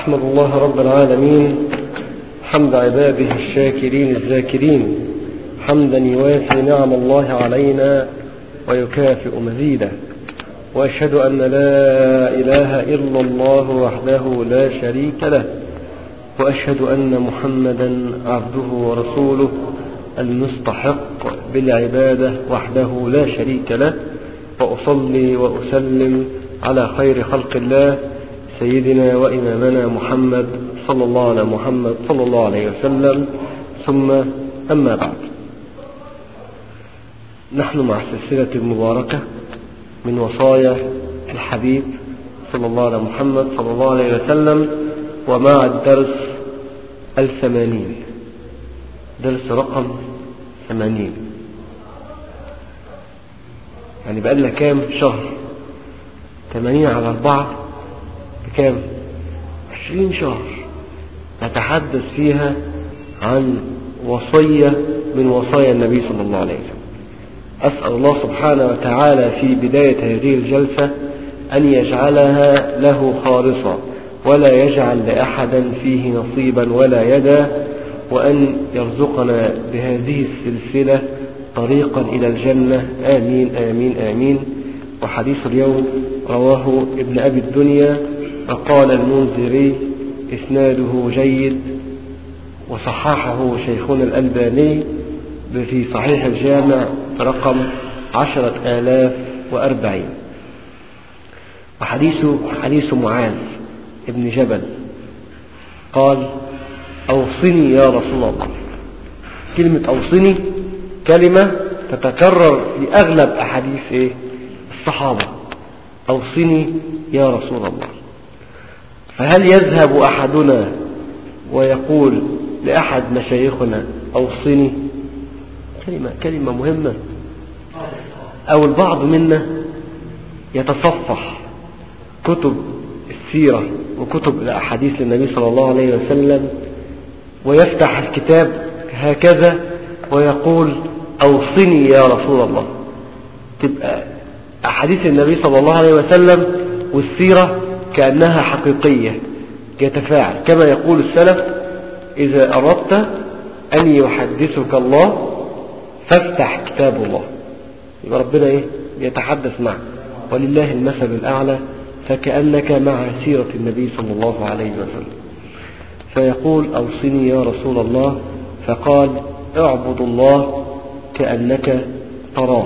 أحمد الله رب العالمين حمد عباده الشاكرين الذاكرين، حمدا يوافي نعم الله علينا ويكافئ مزيدا. وأشهد أن لا إله إلا الله وحده لا شريك له، وأشهد أن محمدا عبده ورسوله المستحق بالعبادة وحده لا شريك له. وأصلي وأسلم على خير خلق الله سيدنا وإمامنا محمد صلى الله عليه وسلم. ثم أما بعد، نحن مع السلسلة المباركة من وصايا الحبيب صلى الله على محمد صلى الله عليه وسلم، ومع الدرس 80، درس رقم 80. يعني بقى لنا كام شهر؟ 80 على 4 بكام؟ 20 شهر نتحدث فيها عن وصية من وصايا النبي صلى الله عليه وسلم. أسأل الله سبحانه وتعالى في بداية هذه الجلسة أن يجعلها له خالصة، ولا يجعل لأحد فيه نصيبا ولا يدا، وأن يرزقنا بهذه السلسلة طريقا إلى الجنة. آمين آمين آمين. وحديث اليوم رواه ابن أبي الدنيا، وقال المنذري إسناده جيد، وصححه شيخنا الألباني في صحيح الجامع رقم 10,040. وحديث معاذ ابن جبل قال: أوصني يا رسول الله. كلمة أوصني كلمة تتكرر في أغلب أحاديث الصحابة. أوصني يا رسول الله. فهل يذهب أحدنا ويقول لأحد مشايخنا أوصني؟ كلمة مهمة. أو البعض منا يتصفح كتب السيرة وكتب الأحاديث للنبي صلى الله عليه وسلم، ويفتح الكتاب هكذا ويقول أوصني يا رسول الله. تبقى أحاديث النبي صلى الله عليه وسلم والسيرة كأنها حقيقية، يتفاعل كما يقول السلف: إذا أردت أن يحدثك الله فافتح كتاب الله. يبقى ربنا يتحدث معك، ولله المثل الأعلى، فكأنك مع سيرة النبي صلى الله عليه وسلم. فيقول أوصني يا رسول الله، فقال: اعبد الله كأنك تراه،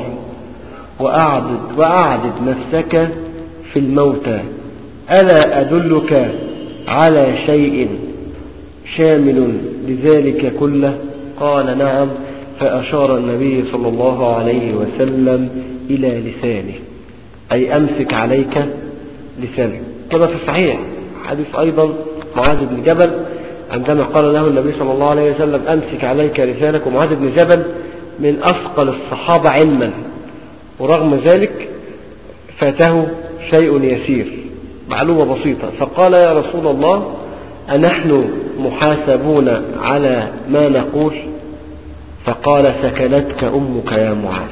وأعبد نفسك في الموتى، ألا أدلك على شيء شامل لذلك كله؟ قال: نعم. فأشار النبي صلى الله عليه وسلم إلى لسانه، أي أمسك عليك لسانك. كما في الصحيح حديث أيضا معاذ بن جبل، عندما قال له النبي صلى الله عليه وسلم أمسك عليك لسانك. ومعاذ بن جبل من أثقل الصحابة علما، ورغم ذلك فاته شيء يسير، معلومة بسيطة. فقال: يا رسول الله، أنحن محاسبون على ما نقول؟ فقال: سكلتك أمك يا معاذ.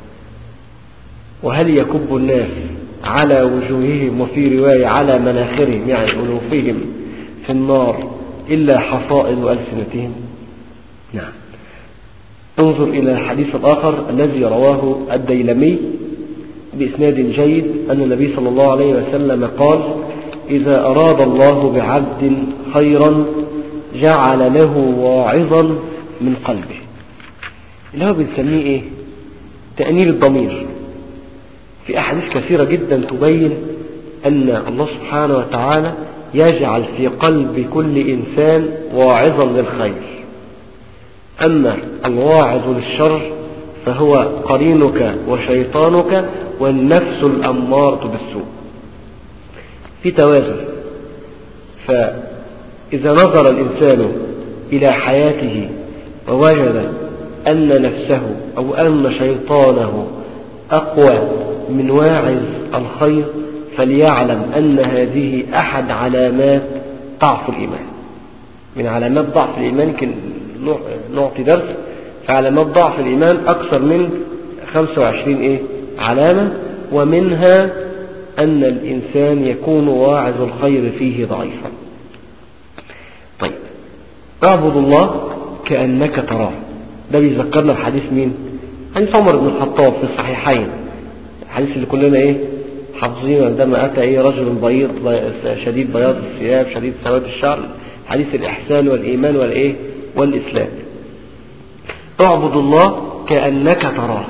وهل يكب الناس على وجوههم، وفي رواية على مناخرهم يعني أنوفهم، في النار إلا حصائد ألسنتهم؟ نعم. انظر إلى الحديث الآخر الذي رواه الديلمي بإسناد جيد، أن النبي صلى الله عليه وسلم قال: إذا أراد الله بعبد خيرا جعل له واعظا من قلبه. اللي هو بنسميه تأنيب الضمير. في أحاديث كثيرة جدا تبين أن الله سبحانه وتعالى يجعل في قلب كل إنسان واعظا للخير، أما الواعظ للشر فهو قرينك وشيطانك والنفس الأمارة بالسوء. في توازن. فإذا نظر الإنسان إلى حياته ووجد أن نفسه أو أن شيطانه أقوى من واعظ الخير، فليعلم أن هذه أحد علامات ضعف الإيمان. من علامات ضعف الإيمان يمكن نعطي درس في علامات ضعف الإيمان أكثر من 25 علامة، ومنها أن الإنسان يكون واعظ الخير فيه ضعيفا. طيب، اعبد الله كأنك تراه. ده بيذكرنا بحديث مين؟ حديث عمر بن الخطاب في الصحيحين، الحديث اللي كلنا حافظينه، عندما أتى رجل بيض شديد بياض الثياب شديد سواد الشعر، حديث الإحسان والإيمان والإسلام. اعبد الله كأنك تراه.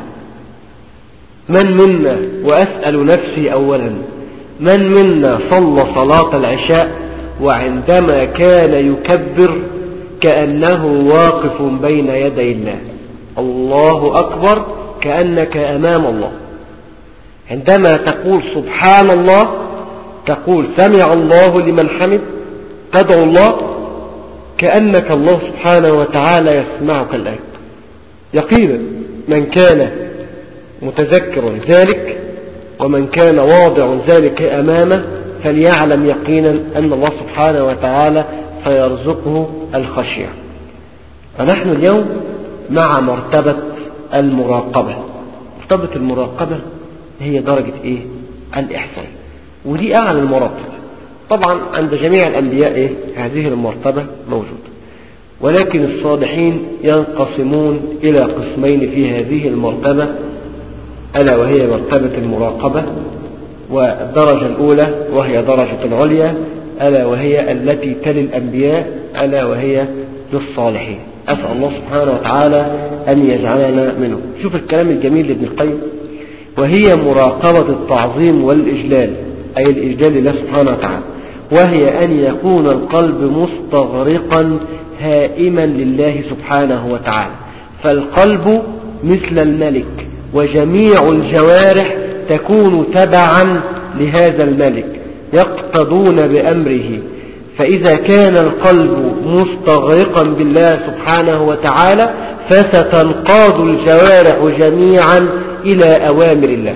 من منا، وأسأل نفسي أولا، من منا صلى صلاة العشاء وعندما كان يكبر كأنه واقف بين يدي الله، الله أكبر، كأنك أمام الله. عندما تقول سبحان الله، تقول سمع الله لمن حمد، تدعو الله كأنك الله سبحانه وتعالى يسمعك الآن يقينا. من كان متذكر ذلك ومن كان واضع ذلك أمامه فليعلم يقينا أن الله سبحانه وتعالى سيرزقه الخشية. فنحن اليوم مع مرتبة المراقبة. مرتبة المراقبة هي درجة الإحسان، ودي أعلى المراتب. طبعا عند جميع الأنبياء هذه المرتبة موجودة، ولكن الصالحين ينقسمون إلى قسمين في هذه المرتبة، ألا وهي مرتبة المراقبة، والدرجة الأولى وهي درجة العليا، ألا وهي التي تلي الأنبياء، ألا وهي للصالحين. أسأل الله سبحانه وتعالى أن يجعلنا منه. شوف الكلام الجميل لابن القيم: وهي مراقبة التعظيم والإجلال، أي الإجلال لله سبحانه وتعالى، وهي أن يكون القلب مستغرقا هائما لله سبحانه وتعالى. فالقلب مثل الملك، وجميع الجوارح تكون تبعا لهذا الملك يقتضون بأمره. فإذا كان القلب مستغرقا بالله سبحانه وتعالى فستنقاد الجوارح جميعا إلى أوامر الله.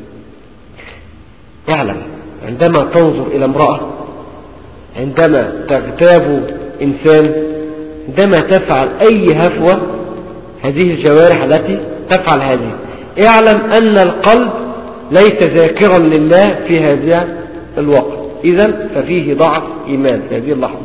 اعلم، عندما تنظر إلى امرأة، عندما تغتاب إنسان، عندما تفعل أي هفوة، هذه الجوارح التي تفعل هذه، اعلم أن القلب ليس ذاكرا لله في هذا الوقت، إذن ففيه ضعف إيمان في هذه اللحظة.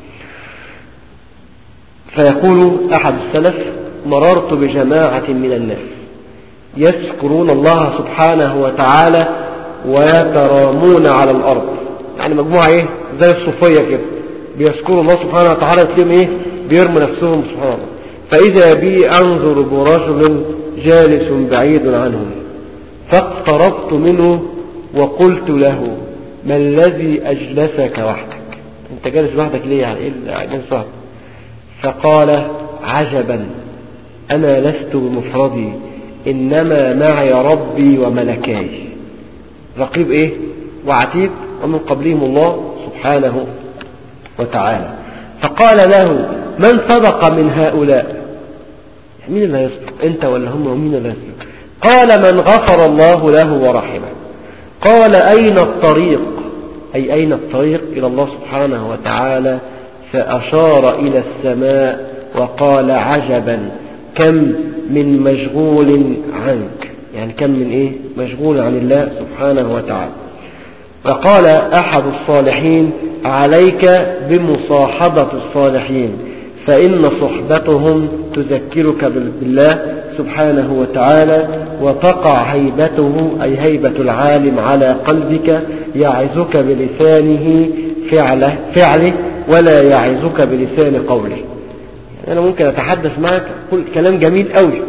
فيقول أحد السلف: مررت بجماعة من الناس يذكرون الله سبحانه وتعالى ويترامون على الأرض، يعني مجموعة زي الصوفية كده، بيذكروا الله سبحانه وتعالى، تلاقيهم بيرموا نفسهم سبحان الله. فإذا بي أنظر برجل جالس بعيد عنهم، فاقتربت منه وقلت له: ما الذي أجلسك وحدك؟ أنت جالس وحدك ليه؟ يعني جالس وحدك؟ فقال: عجبا، أنا لست بمفردي، إنما معي ربي وملكاي، رقيب وعتيد، ومن قبلهم الله سبحانه وتعالى. فقال له: من صدق من هؤلاء؟ مين اللي يصدق، أنت ولا هم؟ ومين اللي يصدق؟ قال: من غفر الله له ورحمه. قال: أين الطريق؟ أي أين الطريق إلى الله سبحانه وتعالى؟ فأشار إلى السماء وقال: عجبا، كم من مشغول عنك، يعني كم من مشغول عن الله سبحانه وتعالى. فقال أحد الصالحين: عليك بمصاحبة الصالحين، فإن صحبتهم تذكرك بالله سبحانه وتعالى، وتقع هيبته، أي هيبة العالم، على قلبك، يعظك بلسانه فعله ولا يعظك بلسان قوله. يعني أنا ممكن أتحدث معك كل كلام جميل قوي،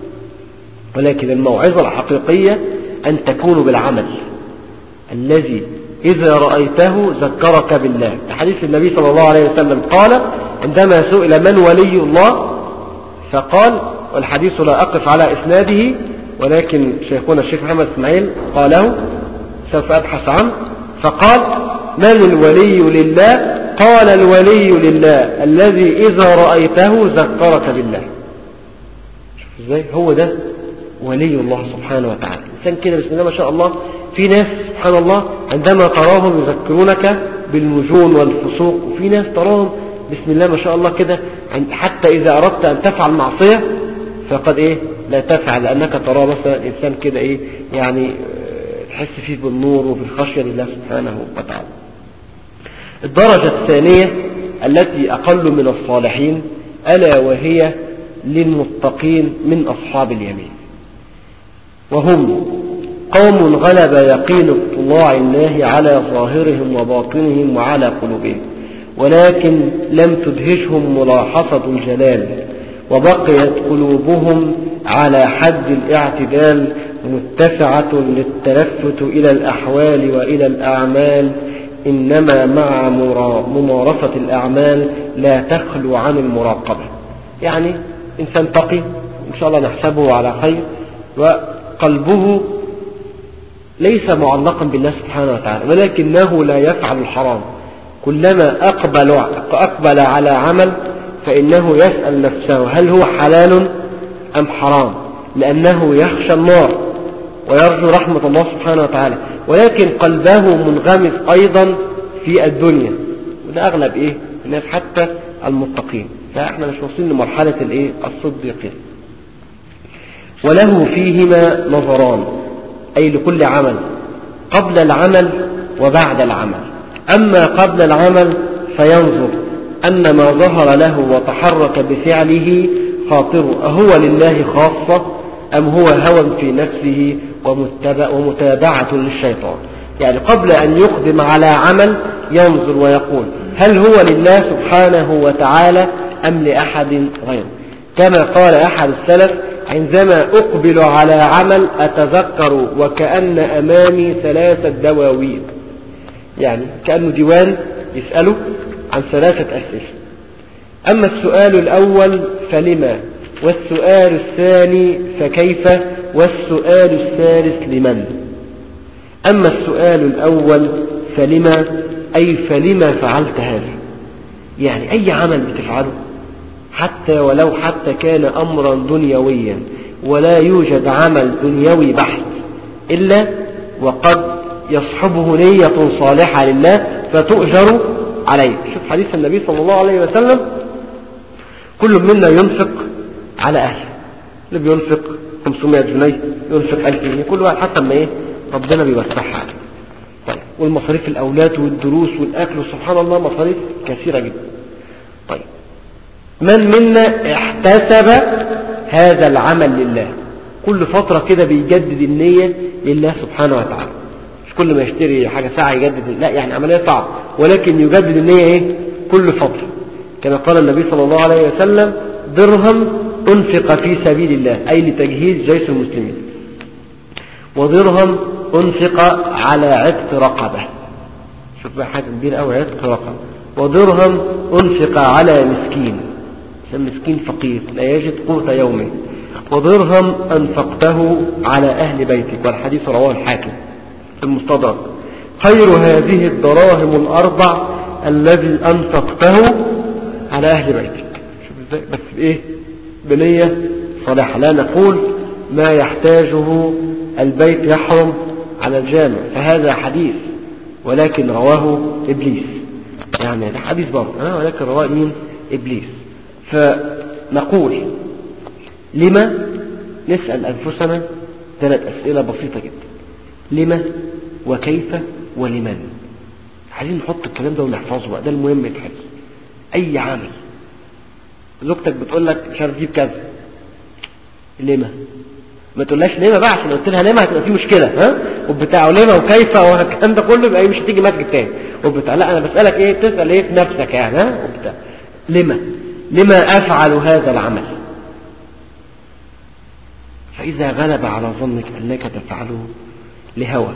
ولكن الموعظة الحقيقية أن تكون بالعمل الذي إذا رأيته ذكرك بالله. حديث النبي صلى الله عليه وسلم قال عندما سئل من ولي الله، فقال، والحديث لا أقف على إسناده، ولكن شيخنا الشيخ محمد إسماعيل قاله، سوف أبحث عنه، فقال: من الولي لله؟ قال: الولي لله الذي إذا رأيته ذكرك بالله. شوف إزاي هو ده ولي الله سبحانه وتعالى. إنسان كده بسم الله ما شاء الله. في ناس سبحان الله عندما تراهم يذكرونك بالمجون والفسوق، وفي ناس تراهم بسم الله ما شاء الله كده، حتى إذا أردت أن تفعل معصية فقد لا تفعل، لأنك ترى مثلا إنسان كده يعني تحس فيه بالنور وبالخشية لله سبحانه وتعالى. الدرجة الثانية التي أقل من الصالحين، ألا وهي للمتقين من أصحاب اليمين، وهم قوم غلب يقين اطلاع الله على ظاهرهم وباطنهم وعلى قلوبهم، ولكن لم تدهشهم ملاحظة الجلال، وبقيت قلوبهم على حد الاعتدال متسعة للتلفت إلى الأحوال وإلى الأعمال، إنما مع ممارسة الأعمال لا تخلو عن المراقبة. يعني إنسان تقي إن شاء الله نحسبه على خير، وقلبه ليس معلقا بالله سبحانه وتعالى، ولكنه لا يفعل الحرام. كلما أقبل على عمل فإنه يسأل نفسه هل هو حلال أم حرام، لأنه يخشى النار ويرجو رحمة الله سبحانه وتعالى، ولكن قلبه منغمس أيضا في الدنيا، وده أغلب الناس حتى المتقين، فإحنا مش واصلين لمرحلة الصديقين. وله فيهما نظران، أي لكل عمل، قبل العمل وبعد العمل. أما قبل العمل فينظر أن ما ظهر له وتحرك بفعله خاطره أهو لله خاصة أم هو هوى في نفسه ومتابعة للشيطان. يعني قبل أن يقدم على عمل ينظر ويقول هل هو لله سبحانه وتعالى أم لأحد غيره. كما قال أحد السلف عندما أقبل على عمل أتذكر وكأن أمامي 3 دواوين، يعني كأنه ديوان يسأله عن 3 أسئلة. أما السؤال الأول فلما، والسؤال الثاني فكيف، والسؤال الثالث لمن. أما السؤال الأول فلما، أي فلما فعلت هذا، يعني أي عمل بتفعله حتى ولو كان أمرا دنيويا، ولا يوجد عمل دنيوي بحت إلا وقد يصحبه نية صالحة لله فتؤجر عليه. شوف حديث النبي صلى الله عليه وسلم كل منا ينفق على أهله، اللي بينفق 500 جنيه ينفق 1000 جنيه، كل واحد حتى ما ربنا بيوسعها عليه. طيب والمصاريف الأولاد والدروس والأكل وسبحان الله مصاريف كثيرة جدا. طيب من منا احتسب هذا العمل لله، كل فترة كده بيجدد النية لله سبحانه وتعالى، مش كل ما يشتري حاجة ساعة يجدد، لا يعني عملية صعبة، ولكن يجدد النية كل فترة. كما قال النبي صلى الله عليه وسلم درهم أنفق في سبيل الله، أي لتجهيز جيش المسلمين، ودرهم أنفق على عتق رقبة، شوف بقى حاجة كبيرة أوي، عتق رقبة، ودرهم أنفق على مسكين، مسكين فقير لا يجد قوت يومه، ودرهم أنفقته على أهل بيتك، والحديث رواه الحاكم في المستدرك. خير هذه الدراهم ال4 الذي أنفقته على أهل بيتك. شوف ازاي، بس بنية صالحة، لا نقول ما يحتاجه البيت يحرم على الجامع، فهذا حديث ولكن رواه إبليس، يعني ده حديث برضه ولكن رواه مين؟ إبليس. فنقول لما، نسأل أنفسنا 3 أسئلة بسيطة جدا: لما، وكيف، ولمن. عايزين نحط الكلام ده ونحفظه بقى، ده المهم يتحفظ. أي عمل زوجتك بتقول لك مش عارف تجيب كذا، لما؟ ما تقولهاش لما بقى، عشان قلت لها لما هتبقى في مشكلة وبتاع، ولما وكيف والكلام ده كله يبقى مش هتيجي مسجد تاني وبتاع. لا انا بسألك تسأل في نفسك يعني وبتاع. لما افعل هذا العمل؟ فاذا غلب على ظنك انك تفعله لهوى،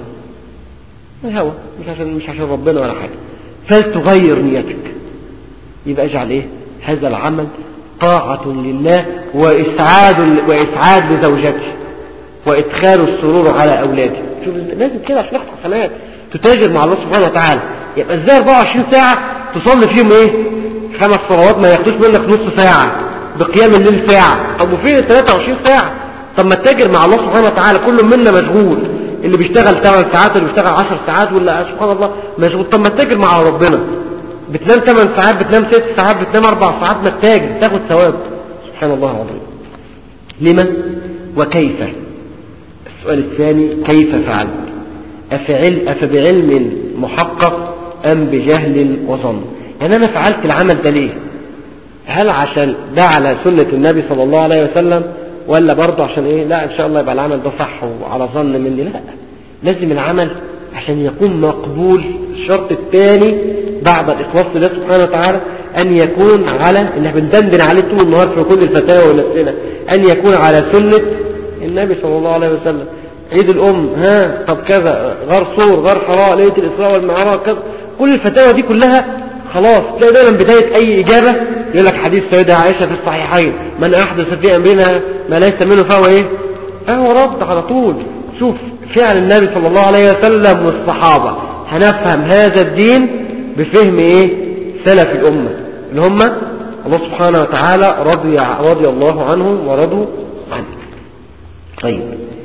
مش عشان ربنا ولا حاجة، فلتغير نيتك، يبقى اجعل هذا العمل طاعة لله وإسعاد لزوجته وإدخال السرور على أولاده. شوف لازم كده عشان ناخد حسنات، تتاجر مع الله سبحانه وتعالى. يبقى ازاي 24 ساعة تصلي فيهم 5 صلوات ما ياخدوش منك نص ساعة، بقيام الليل ساعة؟ طب وفين 23 ساعة؟ طب ما تتاجر مع الله سبحانه وتعالى، كل منا مشغول، اللي بيشتغل 8 ساعات، اللي بيشتغل 10 ساعات، ولا سبحان الله مشغول. طب ما تتاجر مع ربنا، بتنام 8 ساعات، بتنام 6 ساعات، بتنام 4 ساعات، ما تتاجر تاخد ثواب. سبحان الله العظيم. لما وكيف. السؤال الثاني كيف فعلت؟ أفبعلم محقق أم بجهل وظن؟ يعني أنا فعلت العمل ده ليه؟ هل عشان ده على سنة النبي صلى الله عليه وسلم، ولا برضه عشان إيه؟ لا إن شاء الله يبقى العمل ده صح وعلى ظن مني. لا، لازم العمل عشان يكون مقبول. الشرط الثاني بعد الإخلاص لله سبحانه وتعالى أن يكون على اللي بندندن عليه طول النهار في كل الفتاوى ونفسنا، أن يكون على سنة النبي صلى الله عليه وسلم. عيد الأم، طب كذا، غار صور، غار حراء، ليلة الإسراء والمعراج، كذا. كل الفتاوى دي كلها خلاص تلاقي دايما بداية أي إجابة يقول لك حديث سيدة عائشة في الصحيحين: من أحدث في أمرنا ما ليس منه فهو إيه؟ فهو رد على طول. شوف فعل النبي صلى الله عليه وسلم والصحابة، هنفهم هذا الدين بفهم إيه؟ سلف الأمة اللي هم الله سبحانه وتعالى رضي الله عنهم ورضوا عنه. طيب،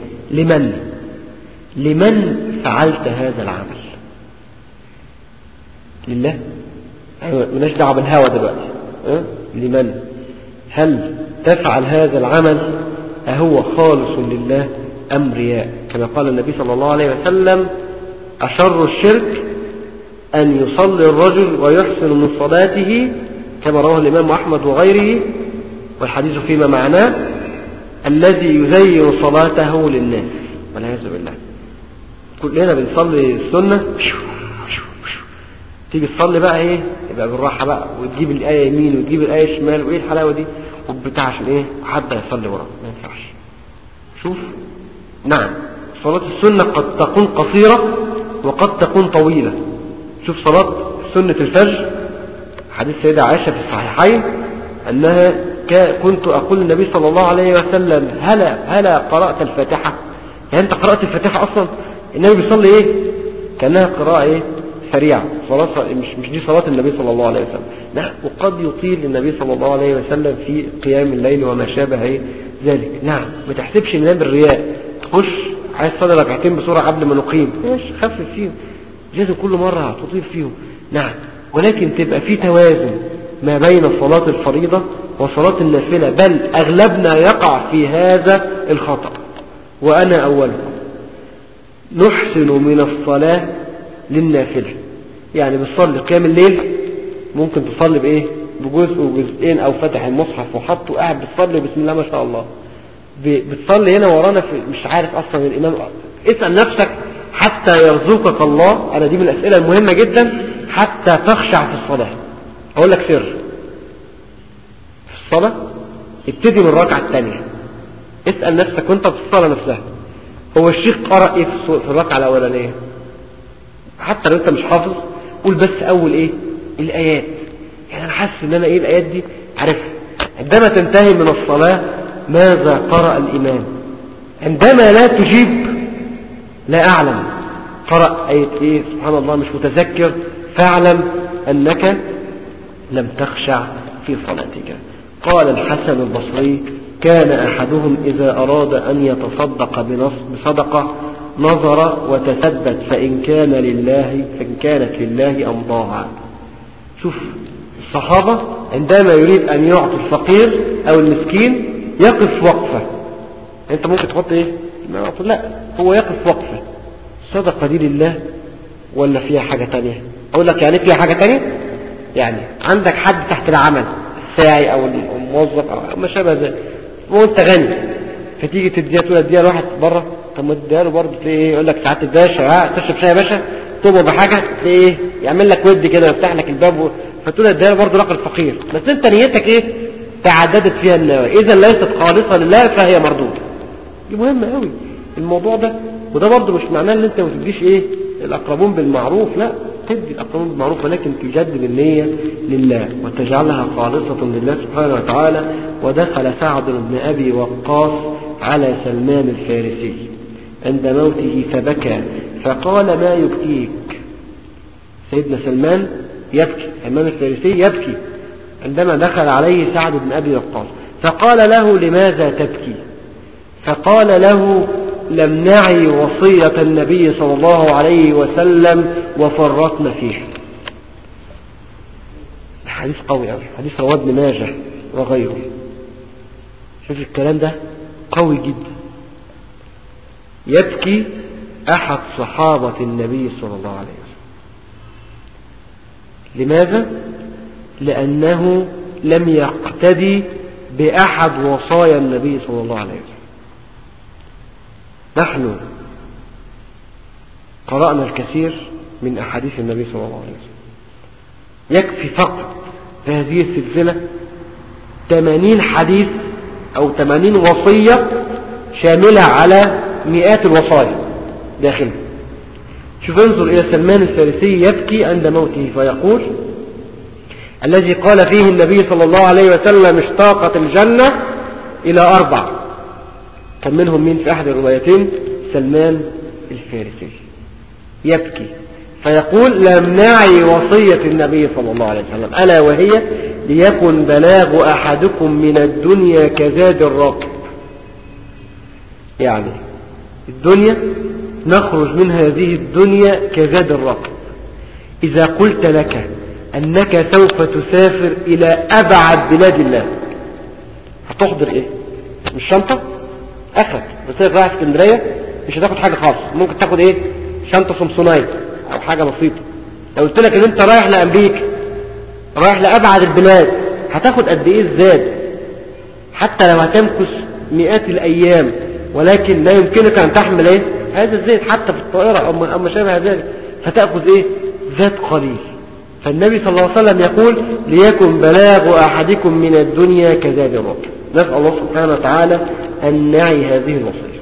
لمن فعلت هذا العمل؟ لله؟ مالناش دعوه بالهوى دلوقتي. لمن؟ هل تفعل هذا العمل أهو خالص لله أم رياء؟ كما قال النبي صلى الله عليه وسلم: أشر الشرك أن يصلي الرجل ويحسن من صلاته، كما رواه الإمام أحمد وغيره، والحديث فيما معناه: الذي يزين صلاته للناس. والعياذ بالله. كلنا بنصلي السنة، تيجي تصلي بقى ايه؟ يبقى بالراحة بقى، وتجيب الآية يمين وتجيب الآية شمال، وايه الحلاوة دي وبتاع، عشان ايه؟ حد يصلي وراه. ما ينفعش. شوف، نعم، صلاة السنة قد تكون قصيرة وقد تكون طويلة. شوف صلاة سنة الفجر، حديث سيدة عائشة في الصحيحين أنها كنت أقول للنبي صلى الله عليه وسلم: هلا قرأت الفاتحة؟ يعني أنت قرأت الفاتحة أصلا؟ النبي بيصلي إيه؟ كأنها قراءة إيه؟ سريعة. صلاة مش دي صلاة النبي صلى الله عليه وسلم. نعم، وقد يطيل النبي صلى الله عليه وسلم في قيام الليل وما شابه ذلك. نعم، ما تحسبش ان ده بالرياء. تخش عايز تصلي ركعتين بسرعة قبل ما نقيم، ماشي، خفف فيهم، لازم كل مرة تطيل فيهم. نعم، ولكن تبقى في توازن ما بين صلاة الفريضة وصلاة النافلة، بل أغلبنا يقع في هذا الخطأ وأنا أولكم. نحسن من الصلاة للنافلة، يعني بتصلي قيام الليل، ممكن تصلي بإيه؟ بجزء وجزئين، أو فتح المصحف وحطه قاعد بتصلي بسم الله ما شاء الله. بتصلي هنا ورانا مش عارف أصلا الإمام. اسأل نفسك حتى يرزقك الله. أنا دي من الأسئلة المهمة جدا، حتى تخشع في الصلاة. أقول لك سر في الصلاة: ابتدي من الركعة الثانية. اسأل نفسك وانت في الصلاة نفسها: هو الشيخ قرأ ايه في الركعة الأولانية؟ حتى لو انت مش حافظ قول بس أول ايه؟ الآيات. يعني أنا حاسس ان أنا ايه الآيات دي عارفها. عندما تنتهي من الصلاة: ماذا قرأ الإمام؟ عندما لا تجيب: لا أعلم قرأ آية ايه، سبحان الله مش متذكر، فاعلم أنك لم تخشع في صلاتك. قال الحسن البصري: كان أحدهم إذا أراد أن يتصدق بصدقة نظر وتثبت، فإن كانت لله أمضاها. شوف الصحابة عندما يريد أن يعطي الفقير أو المسكين يقف وقفة. أنت ممكن تحط إيه؟ لا، هو يقف وقفة. الصدقة دي لله ولا فيها حاجة تانية؟ أقول لك يعني فيها حاجة تانية. يعني عندك حد تحت العمل، الساعي أو الموظف أو ما شابه ذلك، وأنت غني، فتيجي تديها لواحد بره. طب ما تديها له برضه، تلاقي ايه؟ يقول لك ساعات الباشا تشرب شاي يا باشا، تؤمر بحاجه، تلاقي ايه؟ يعمل لك ود كده ويفتح لك الباب فتقول اديها له برضه لقى الفقير. بس انت نيتك ايه؟ تعددت فيها النوايا، اذا ليست خالصه لله فهي مردوده. دي مهمه قوي الموضوع ده. وده برضه مش معناه ان انت ما تديش ايه؟ الاقربون بالمعروف، لا، تدي الاقربون بالمعروف، ولكن تجدد النيه لله وتجعلها خالصه لله سبحانه وتعالى. ودخل سعد بن ابي وقاص على سلمان الفارسي عند موته فبكى، فقال: ما يبكيك؟ سيدنا سلمان يبكي، سلمان الفارسي يبكي عندما دخل عليه سعد بن أبي وقاص، فقال له: لماذا تبكي؟ فقال له: لم نعي وصية النبي صلى الله عليه وسلم وفرطنا فيها. حديث قوي قوي، حديث رواه ابن ماجه وغيره. شوف الكلام ده قوي جدا. يبكي أحد صحابة النبي صلى الله عليه وسلم. لماذا؟ لأنه لم يقتدي بأحد وصايا النبي صلى الله عليه وسلم. نحن قرأنا الكثير من أحاديث النبي صلى الله عليه وسلم، يكفي فقط في هذه السلسلة 80 حديث أو 80 وصية شاملة على مئات الوصايا داخله. شوف انظر إلى سلمان الفارسي يبكي عند موته فيقول: الذي قال فيه النبي صلى الله عليه وسلم اشتاقت الجنة إلى 4، كان منهم مين في أحد الروايتين؟ سلمان الفارسي يبكي فيقول: لم نعي وصية النبي صلى الله عليه وسلم، ألا وهي ليكن بلاغ أحدكم من الدنيا كزاد الراكب. يعني الدنيا نخرج من هذه الدنيا كزاد الراكب. إذا قلت لك أنك سوف تسافر إلى أبعد بلاد الله هتحضر إيه؟ مش شنطة؟ أخذ بس رايح اسكندرية مش هتاخد حاجة خاصة، ممكن تاخد إيه؟ شنطة سمسونايت أو حاجة بسيطة. لو قلت لك إن أنت رايح لأمريكا، رايح لأبعد البلاد، هتاخد قد إيه الزاد؟ حتى لو هتمكث مئات الأيام، ولكن لا يمكنك أن تحمل إيه؟ هذا الزاد حتى في الطائرة أو ما شابه ذلك، فتأخذ إيه؟ زاد قليل. فالنبي صلى الله عليه وسلم يقول: ليكن بلاغ أحدكم من الدنيا كزاد الراكب. نسأل الله سبحانه وتعالى أن نعي هذه الوصية.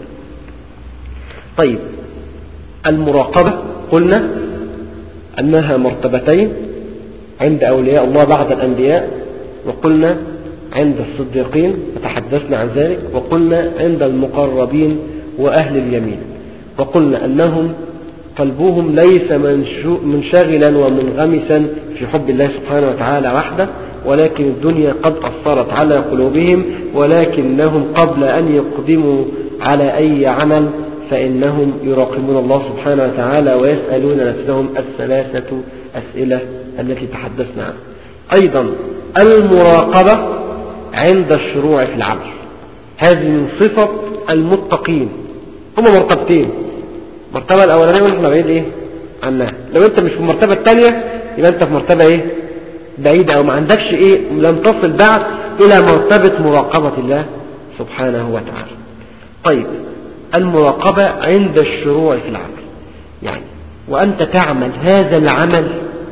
طيب، المراقبة قلنا أنها مرتبتين عند أولياء الله بعد الأنبياء، وقلنا عند الصديقين وتحدثنا عن ذلك، وقلنا عند المقربين وأهل اليمين، وقلنا أنهم قلبهم ليس منشغلا ومنغمسا في حب الله سبحانه وتعالى وحده، ولكن الدنيا قد أثرت على قلوبهم، ولكنهم قبل أن يقدموا على أي عمل فإنهم يراقبون الله سبحانه وتعالى ويسألون نفسهم الثلاثة أسئلة التي تحدثنا عنها. أيضا المراقبة عند الشروع في العمل، هذه من صفة المتقين. هم مرتبتين، المرتبة الأولانية ونحن بعيد إيه عنها. لو أنت مش في المرتبة الثانية يبقى أنت في مرتبة إيه بعيدة، أو ما عندكش إيه، لم تصل بعد إلى مرتبة مراقبة الله سبحانه وتعالى. طيب، المراقبة عند الشروع في العمل، يعني وأنت تعمل هذا العمل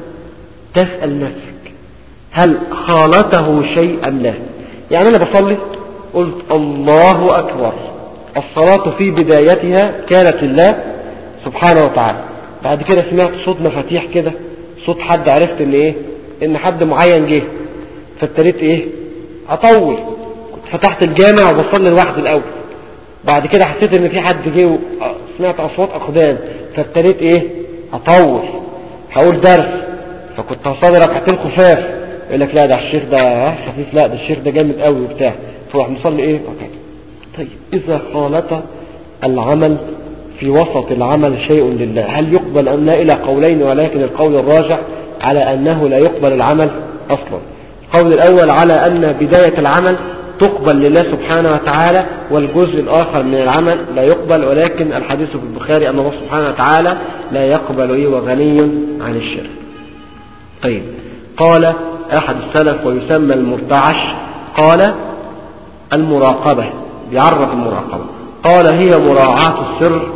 تسأل نفسك هل خالطه شيء أم لا. يعني أنا بصلي قلت الله أكبر، الصلاة في بدايتها كانت لله سبحانه وتعالى. بعد كده سمعت صوت مفاتيح كده، صوت حد، عرفت ان ايه، ان حد معين جه، فابتديت ايه اطول. كنت فتحت الجامع وبصلي لوحدي الاول، بعد كده حسيت ان في حد جه وسمعت اصوات اقدام، فابتديت ايه اطول. هقول درس فكنت هصلي ركعتين خفاف، يقول لك لا ده الشيخ ده خفيف، لا ده الشيخ ده جامد قوي وبتاع، فراح نصلي ايه ركعتين. طيب، اذا خالط العمل في وسط العمل شيء لله، هل يقبل أم لا؟ إلى قولين، ولكن القول الراجح على أنه لا يقبل العمل أصلا. القول الأول على أن بداية العمل تقبل لله سبحانه وتعالى، والجزء الآخر من العمل لا يقبل، ولكن الحديث في البخاري أن الله سبحانه وتعالى لا يقبل إيه وغني عن الشرك. طيب، قال أحد السلف ويسمى المرتعش، قال المراقبة، بيعرف المراقبة، قال هي مراعاة السر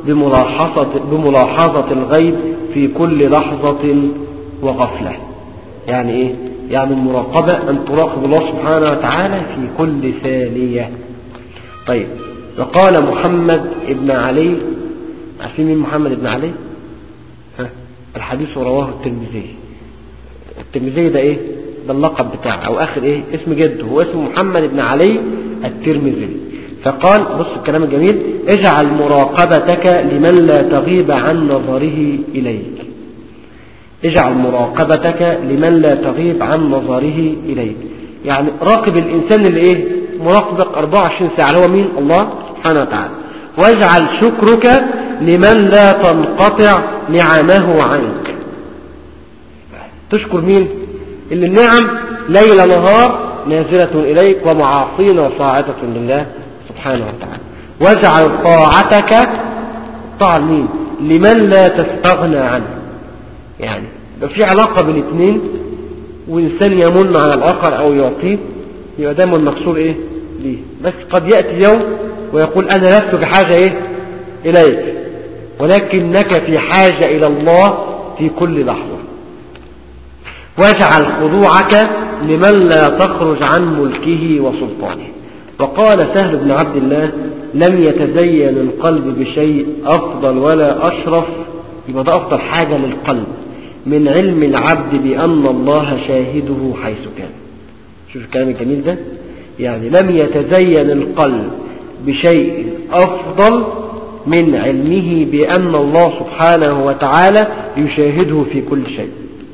بملاحظة الغيب في كل لحظة وغفلة. يعني ايه؟ يعني المراقبة ان تراقب الله سبحانه وتعالى في كل ثانية. طيب، وقال محمد ابن علي، عارفين مين محمد ابن علي؟ الحديث رواه الترمذي. الترمذي ده ايه؟ ده اللقب بتاعه او اخر ايه اسم جده، هو اسمه محمد ابن علي الترمذي. فقال، بص الكلام الجميل: اجعل مراقبتك لمن لا تغيب عن نظره إليك. اجعل مراقبتك لمن لا تغيب عن نظره إليك، يعني راقب الإنسان اللي ايه مراقبك 24 ساعة، هو مين؟ الله سبحانه وتعالى. واجعل شكرك لمن لا تنقطع نعمه عنك. تشكر مين؟ اللي النعم ليل نهار نازلة إليك ومعاصينا صاعدة لله سبحانه وتعالى. واجعل طاعتك، طاعة مين؟ لمن لا تستغنى عنه. يعني لو في علاقة بالاثنين وإنسان يمن على الآخر أو يعطيه يبقى دايما مكسور إيه ليه. بس قد يأتي يوم ويقول أنا لست بحاجة إيه إليك، ولكنك في حاجة إلى الله في كل لحظة. واجعل خضوعك لمن لا تخرج عن ملكه وسلطانه. وقال سهل بن عبد الله لم يتزين القلب بشيء أفضل ولا أشرف، يبقى ده أفضل حاجة للقلب، من علم العبد بأن الله شاهده حيث كان. شوف الكلام الجميل ده، يعني لم يتزين القلب بشيء أفضل من علمه بأن الله سبحانه وتعالى يشاهده في كل شيء.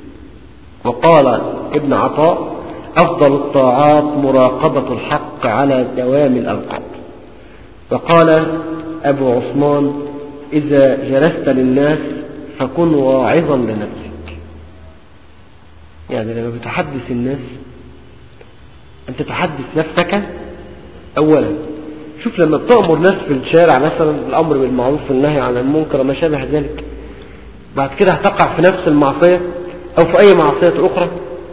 وقال ابن عطاء أفضل الطاعات مراقبة الحق على دوام الأوقات. وقال أبو عثمان إذا جلست للناس فكن واعظا لنفسك. يعني لما بتحدث الناس أنت تحدث نفسك أولا. شوف لما بتأمر ناس في الشارع مثلا الأمر بالمعروف والنهي عن المنكر وما شابه ذلك، بعد كده هتقع في نفس المعصية أو في أي معصية أخرى،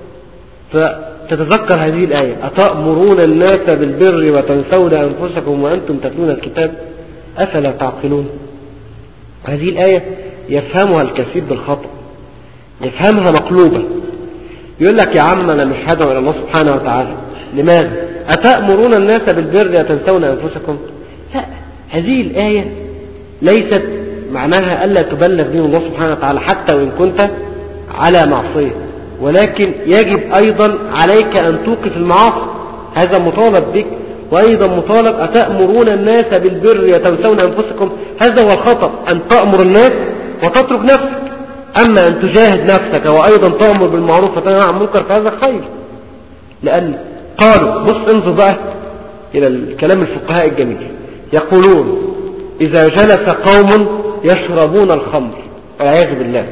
فتتذكر هذه الآية أتأمرون الناس بالبر وتنسون أنفسكم وأنتم تتلون الكتاب أفلا تعقلون. هذه الآية يفهمها الكثير بالخطأ، يفهمها مقلوبة، يقول لك يا عم أنا مش هدعو إلى الله سبحانه وتعالى. لماذا؟ أتأمرون الناس بالبر وتنسون أنفسكم. لا، هذه الآية ليست معناها ألا تبلغ دين الله سبحانه وتعالى حتى وإن كنت على معصية، ولكن يجب أيضا عليك أن توقف المعاصي، هذا مطالب بك. وأيضا مطالب أتأمرون الناس بالبر وتنسون أنفسكم، هذا هو الخطأ، أن تأمر الناس وتترك نفسك. أما أن تجاهد نفسك وأيضا تأمر بالمعروف وتنهى عن المنكر فهذا خير. لأن قالوا بص انظر بقى إلى الكلام الفقهاء الجميل، يقولون إذا جلس قوم يشربون الخمر والعياذ بالله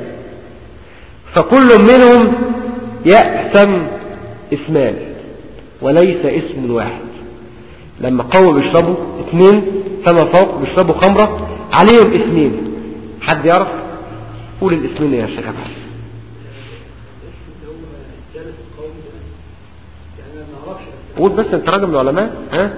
فكل منهم يأثم اسمان وليس اسم واحد. لما قوم بيشربوا اثنين فما فوق بيشربوا خمرة عليهم اسمين، حد يعرف؟ قول الاسمين يا شيخ عباس. قول بس انت راجل من العلماء. ها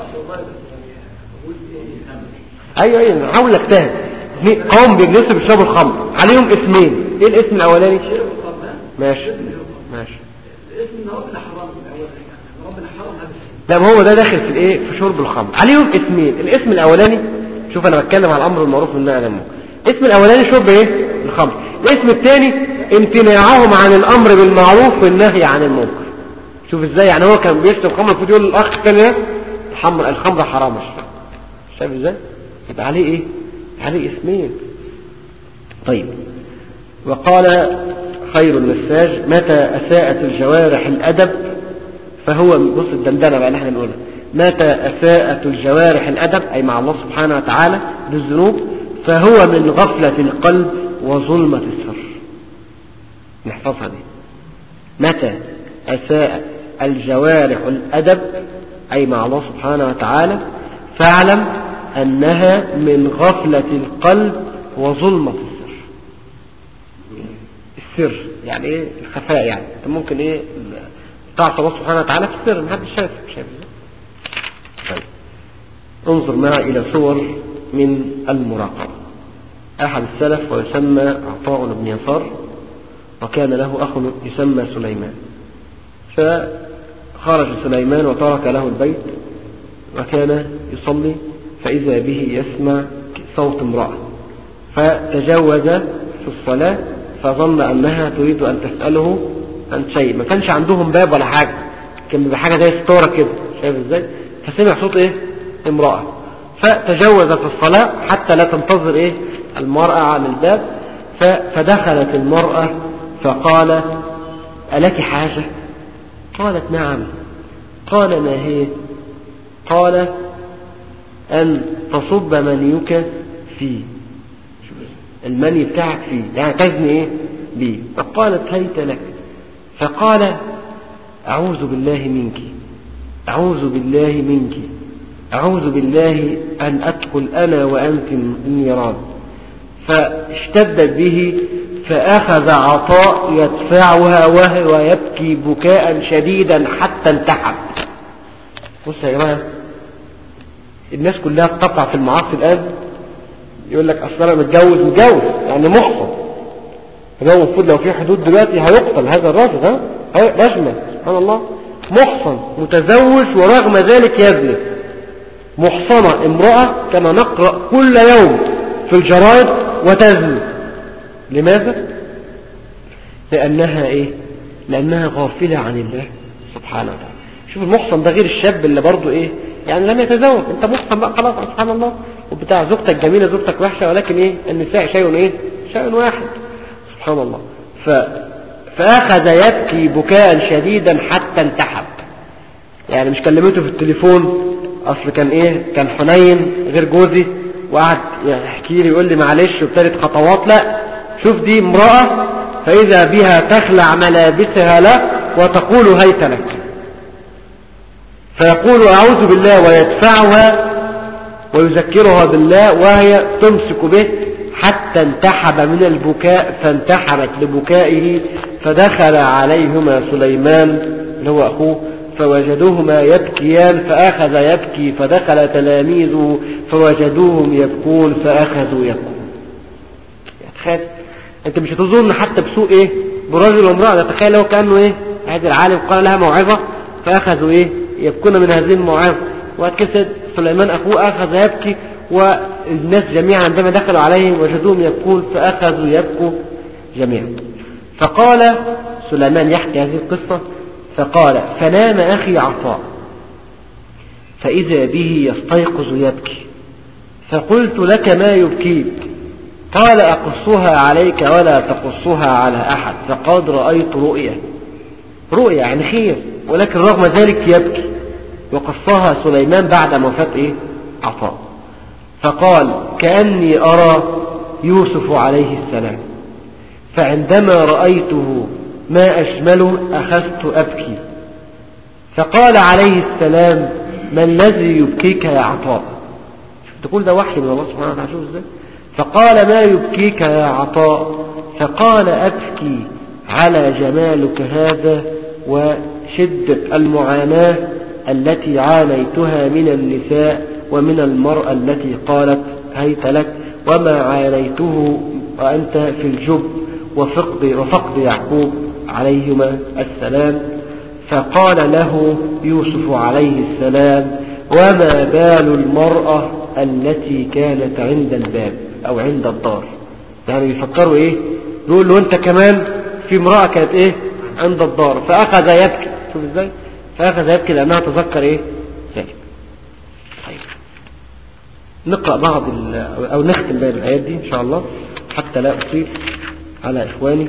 ايوه نحاول نجتهد. قوم بيجلسوا بيشربوا الخمر عليهم اسمين، ايه الاسم الاولاني؟ ماشي الاسم ان ربنا حرام الاول، ربنا حرام هذا. لا ما هو ده داخل في الايه، في شرب الخمر. عليهم اسمين، الاسم الاولاني شوف انا بتكلم على الامر بالمعروف والنهي عن المنكر، الاسم الاولاني شرب ايه الخمر، الاسم الثاني امتناعهم عن الامر بالمعروف والنهي عن المنكر. شوف ازاي، يعني هو كان بيشرب خمر المفروض يقول للاخ الثاني الخمر حرام، شايف ازاي؟ يبقى عليه ايه، عليه اسمين. طيب وقال خير النساج متى أساءت الجوارح الأدب فهو بص الدندنة بقى اللي احنا بنقولها، متى أساءت الجوارح الأدب أي مع الله سبحانه وتعالى بالذنوب فهو من غفلة القلب وظلمة السر. نحفظها دي، متى أساء الجوارح الأدب أي مع الله سبحانه وتعالى فاعلم أنها من غفلة القلب وظلمة السر. السر يعني ايه؟ الخفاء. يعني انت ممكن ايه تعصى الله سبحانه وتعالى في السر محدش شايف. طيب انظر معي الى صور من المراقبة. احد السلف ويسمى عطاء بن يسار وكان له اخ يسمى سليمان، فخرج سليمان وترك له البيت وكان يصلي فاذا به يسمع صوت امرأة فتجوز في الصلاة فظن أنها تريد أن تسأله عن شيء. ما كانش عندهم باب ولا حاجة، كان بحاجة زي ستارة كده، شايف ازاي؟ فسمع صوت ايه امرأة فتجوز في الصلاة حتى لا تنتظر ايه المرأة عن الباب. فدخلت المرأة فقال ألك حاجة؟ قالت نعم. قال ما هي؟ قال أن تصب منيك فيه، المني بتاعك فيه يعني تزني ايه بيه. فقالت هيت لك. فقال أعوذ بالله منك، أعوذ بالله منك، أعوذ بالله أن أدخل أنا وأنت النيران. فاشتدت به فأخذ عطاء يدفعها وهو يبكي بكاء شديدا حتى انتحب. بص يا جماعة، الناس كلها تقطع في المعاصي الآن، يقول لك أصلا أنا متجوز يعني محصن، هو المفروض لو في حدود دلوقتي هيقتل هذا الرجل، رجمة سبحان الله، محصن متزوج ورغم ذلك يزني. محصنة امرأة كما نقرأ كل يوم في الجرائد وتزني. لماذا؟ لأنها غافلة عن الله سبحانه وتعالى. شوف المحصن ده غير الشاب اللي برضو يعني لم يتزوج، انت محصن بقى خلاص سبحان الله، وبتاع زوجتك جميلة زوجتك وحشة، ولكن النساء شيء واحد سبحان الله. فأخذ يبكي بكاء شديدا حتى انتحب. يعني مش كلمته في التليفون، اصل كان حنين غير جوزي وقعد يحكي لي يقول لي معلش وابتدت خطوات، لا، شوف دي امرأة فإذا بها تخلع ملابسها له وتقول هيت لك، فيقول أعوذ بالله ويدفعها ويذكرها بالله وهي تمسك به حتى انتحب من البكاء، فانتحبت لبكائه. فدخل عليهما سليمان اللي هو أخوه فوجدوهما يبكيان فأخذ يبكي، فدخل تلاميذه فوجدوهم يبكون فأخذوا يبكون. تخيل انت مش هتظن حتى بسوء برجل وامرأة، تخيل لو كأنه هذا العالم قال لها موعظة فأخذوا يبكون من هذه الموعظة. وكسد سليمان أخوه أخذ يبكي، والناس جميعا عندما دخلوا عليه وجدوهم يبكون فأخذوا يبكوا جميعا. فقال سليمان يحكي هذه القصة، فقال فنام أخي عطاء فإذا به يستيقظ يبكي، فقلت لك ما يبكيك؟ قال أقصها عليك ولا تقصها على أحد، فقد رأيت رؤيا يعني خير، ولكن رغم ذلك يبكي. وقصها سليمان بعد وفاة عطاء. فقال كأني أرى يوسف عليه السلام، فعندما رأيته ما أجمله أخذت أبكي. فقال عليه السلام ما الذي يبكيك يا عطاء؟ تقول ده وحي من الله سبحانه وتعالى. شوف ازاي. فقال ما يبكيك يا عطاء؟ فقال أبكي على جمالك هذا وشدة المعاناة التي عانيتها من النساء ومن المرأة التي قالت هيت لك، وما عانيته وأنت في الجب وفقد يعقوب عليهما السلام. فقال له يوسف عليه السلام وما بال المرأة التي كانت عند الباب أو عند الدار؟ يعني بيفكروا يقول له أنت كمان في امرأة كانت عند الدار. فأخذ يبكي. شوف ازاي. فأخذ يبكي لأنها تذكر ذلك. طيب نقرأ بعض أو نختم بين الآيات دي إن شاء الله حتى لا أطيل على إخواني.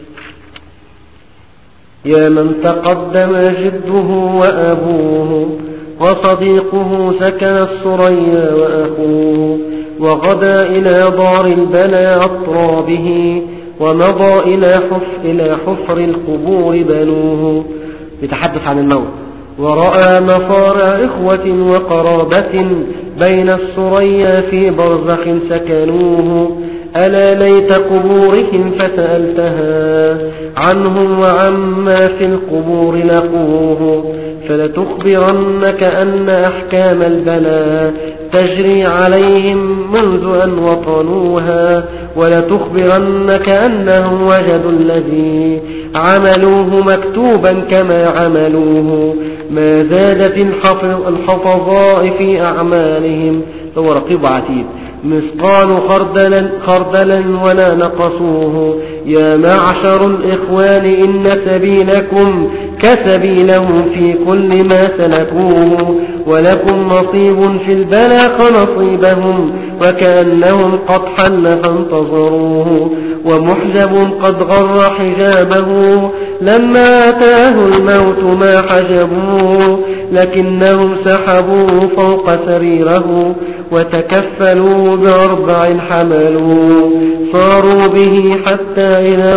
يا من تقدم جده وأبوه وصديقه سكن الثريا وأخوه، وغدا إلى دار البلا أطرى به، ومضى إلى حفر القبور بنوه. يتحدث عن الموت. ورأى مصارع إخوة وقرابة بين الثريا في برزخ سكنوه، ألا ليت قبورهم فسألتها عنهم وعما في القبور لقوه، فلتخبرنك أن أحكام البلاء تجري عليهم منذ أن وطنوها، ولتخبرنك أنهم وجدوا الذي عملوه مكتوبا كما عملوه، ما زادت الحفظاء في أعمالهم، هو رقيب عتيد، مثقال خردلا ولا نقصوه. يا معشر الإخوان إن سبيلكم كسبيلهم في كل ما سلكوه، ولكم نصيب في البلاء كنصيبهم، وكأنهم قد حل فانتظروه، ومحجب قد غر حجابه، لما أتاه الموت ما حجبوه، لكنهم سحبوه فوق سريره، وتكفلوا بأربع حملوا، صاروا به حتى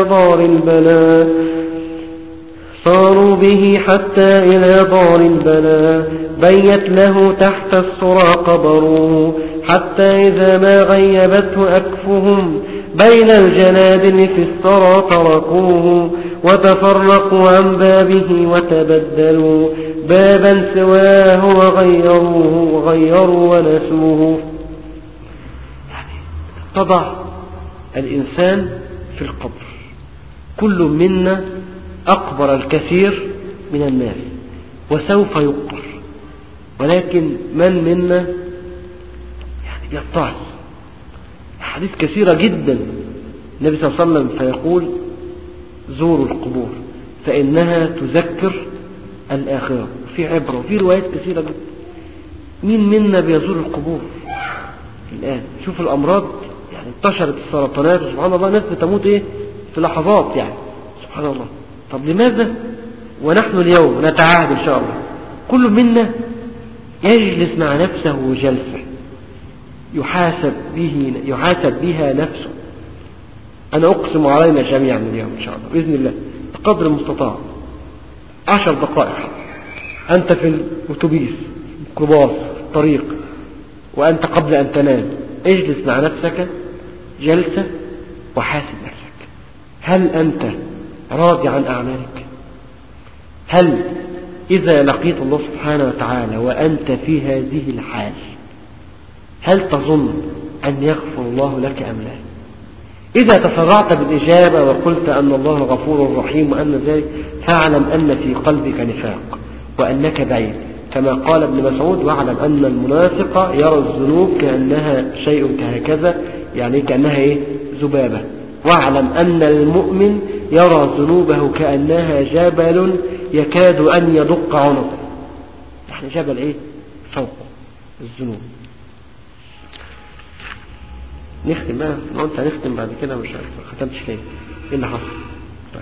إلى دار البلاء بيت له تحت السرى قبروه، حتى إذا ما غيبته أكفهم بين الجنادل في الثرى تركوه وتفرقوا عن بابه وتبدلوا بابا سواه وغيروا ونسوه. يعني تضع الإنسان في القبر، كل منا أقبر الكثير من الناس وسوف يقبر، ولكن من منا يتعظ. حديث كثيرة جدا النبي صلى الله عليه وسلم فيقول زوروا القبور فإنها تذكر الآخرة، في عبرة، وفي روايات كثيرة جدا. مين منا بيزور القبور الآن؟ شوف الأمراض يعني انتشرت، السرطانات، وسبحان الله ناس بتموت في لحظات، يعني سبحان الله. طب لماذا ونحن اليوم نتعاهد إن شاء الله كل منا يجلس مع نفسه جلسة يحاسب بها نفسه. أنا أقسم علينا جميعا اليوم إن شاء الله بإذن الله بقدر المستطاع 10 دقائق أنت في الأتوبيس، الميكروباص، في الطريق، وأنت قبل أن تنام اجلس مع نفسك جلسة وحاسب نفسك. هل أنت راضي عن أعمالك؟ هل إذا لقيت الله سبحانه وتعالى وأنت في هذه الحال هل تظن أن يغفر الله لك أم لا؟ إذا تسرعت بالإجابة وقلت أن الله غفور رحيم وأن ذلك، فاعلم أن في قلبك نفاق وأنك بعيد، كما قال ابن مسعود: واعلم أن المنافق يرى الذنوب كأنها شيء كهكذا، يعني كأنها ذبابة. واعلم أن المؤمن يرى ذنوبه كأنها جبل يكاد أن يدق عنقه، يعني جبل فوق الذنوب. نختم بقى، لو انت هنختم بعد كده مش عارف ختمتش ليه، ايه اللي حصل؟ طيب.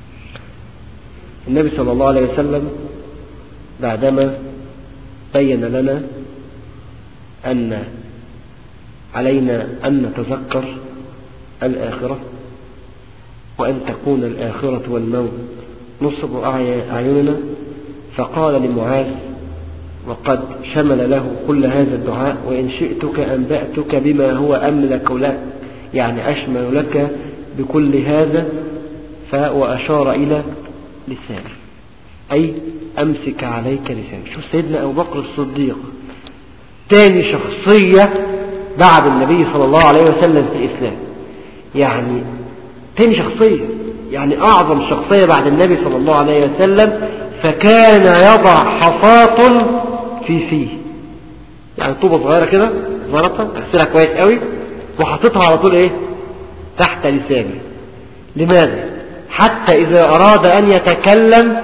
النبي صلى الله عليه وسلم بعدما بين لنا أن علينا أن نتذكر الآخرة، وأن تكون الآخرة والموت نصب أعيننا، فقال لمعاذ وقد شمل له كل هذا الدعاء: وإن شئتك أنبأتك بما هو أملك لك، يعني أشمل لك بكل هذا. وأشار إلى لسانه، أي أمسك عليك لسانك. شوف سيدنا أبو بكر الصديق تاني شخصية بعد النبي صلى الله عليه وسلم في الإسلام، يعني تاني شخصية، يعني أعظم شخصية بعد النبي صلى الله عليه وسلم، فكان يضع حصاة في فيه، يعني طوبة صغيرة كده زرطة تغسلها كويس قوي وحطتها على طول تحت لسانه. لماذا؟ حتى إذا أراد أن يتكلم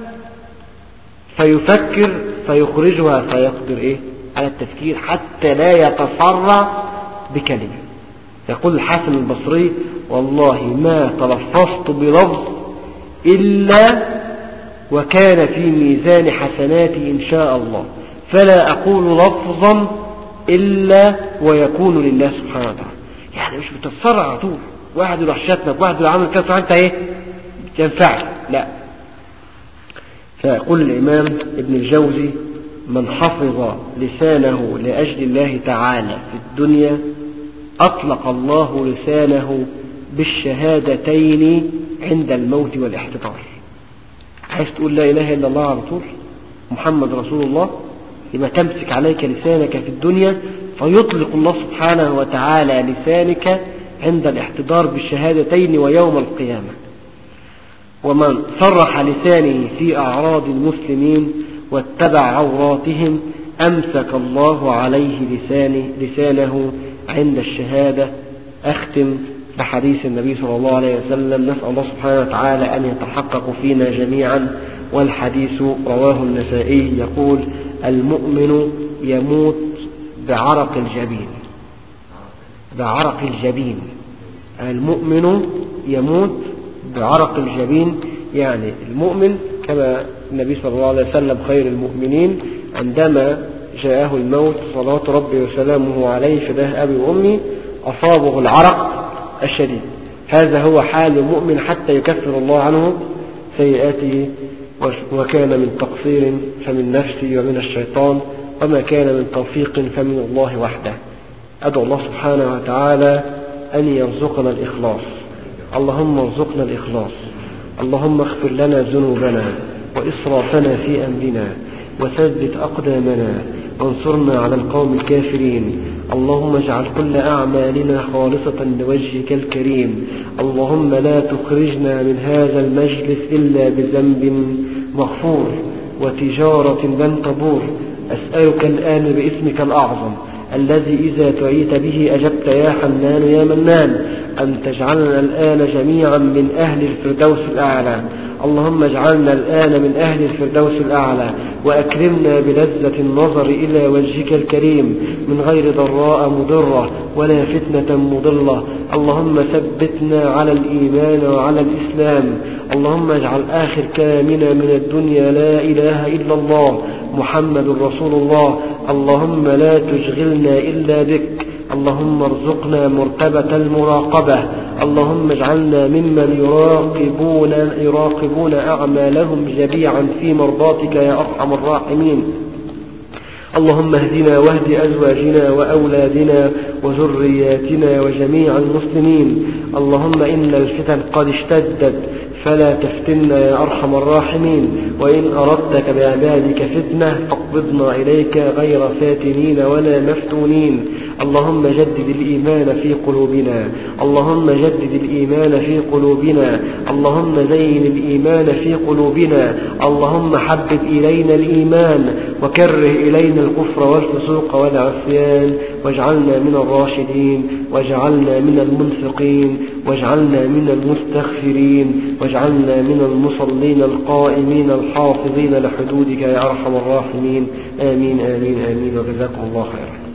فيفكر فيخرجها فيقدر على التفكير حتى لا يتسرع بكلمة. يقول الحسن البصري: والله ما تلفظت بلفظ إلا وكان في ميزان حسناتي إن شاء الله، فلا أقول لفظا إلا ويكون لله سبحانه وتعالى. يعني مش بتتسرع على طول، واحد يروح شتمك، واحد يروح عامل كذا، انت تنفعل، لا. فيقول الإمام ابن الجوزي: من حفظ لسانه لأجل الله تعالى في الدنيا أطلق الله لسانه بالشهادتين عند الموت والاحتضار. عايز تقول لا إله إلا الله على طول محمد رسول الله، يبقى تمسك عليك لسانك في الدنيا، فيطلق الله سبحانه وتعالى لسانك عند الاحتضار بالشهادتين ويوم القيامة. ومن صرح لسانه في أعراض المسلمين واتبع عوراتهم أمسك الله عليه لسانه عند الشهادة. أختم بحديث النبي صلى الله عليه وسلم: نسأل الله سبحانه وتعالى أن يتحقق فينا جميعا. والحديث رواه النسائي، يقول: المؤمن يموت بعرق الجبين. بعرق الجبين، المؤمن يموت بعرق الجبين، يعني المؤمن كما النبي صلى الله عليه وسلم خير المؤمنين عندما جاءه الموت صلوات ربي وسلامه عليه فداه أبي وأمي أصابه العرق الشديد. هذا هو حال المؤمن حتى يكفر الله عنه سيئاته، وكان من تقصير فمن نفسي ومن الشيطان، وما كان من توفيق فمن الله وحده. أدعو الله سبحانه وتعالى أن يرزقنا الإخلاص. اللهم ارزقنا الإخلاص. اللهم اغفر لنا ذنوبنا وإسرافنا في أمرنا وثبت أقدامنا وانصرنا على القوم الكافرين. اللهم اجعل كل أعمالنا خالصة لوجهك الكريم. اللهم لا تخرجنا من هذا المجلس إلا بذنب مغفور وتجارة لن تبور. أسألك الآن باسمك الأعظم الذي إذا دعيت به أجبت يا حنان يا منان أن تجعلنا الآن جميعا من أهل الفردوس الأعلى. اللهم اجعلنا الآن من أهل الفردوس الأعلى وأكرمنا بلذة النظر إلى وجهك الكريم من غير ضراء مضرة ولا فتنة مضلة. اللهم ثبتنا على الإيمان وعلى الإسلام. اللهم اجعل آخر كلامنا من الدنيا لا إله إلا الله محمد رسول الله. اللهم لا تشغلنا إلا بك. اللهم ارزقنا مرتبة المراقبة. اللهم اجعلنا ممن يراقبون أعمالهم جميعا في مرضاتك يا أرحم الراحمين. اللهم اهدنا واهد أزواجنا وأولادنا وذرياتنا وجميع المسلمين. اللهم إن الفتن قد اشتدت فلا تفتنا يا أرحم الراحمين. وإن أردتك بعبادك فتنة فاقبضنا إليك غير فاتنين ولا مفتونين. اللهم جدد الإيمان في قلوبنا. اللهم جدد الإيمان في قلوبنا. اللهم زين الإيمان في قلوبنا. اللهم حبب إلينا الإيمان وكره إلينا الكفر والفسوق والعصيان واجعلنا من الراشدين واجعلنا من المنفقين واجعلنا من المستغفرين واجعلنا من المصلين القائمين الحافظين لحدودك يا أرحم الراحمين. آمين آمين آمين وجزاكم الله خيرا.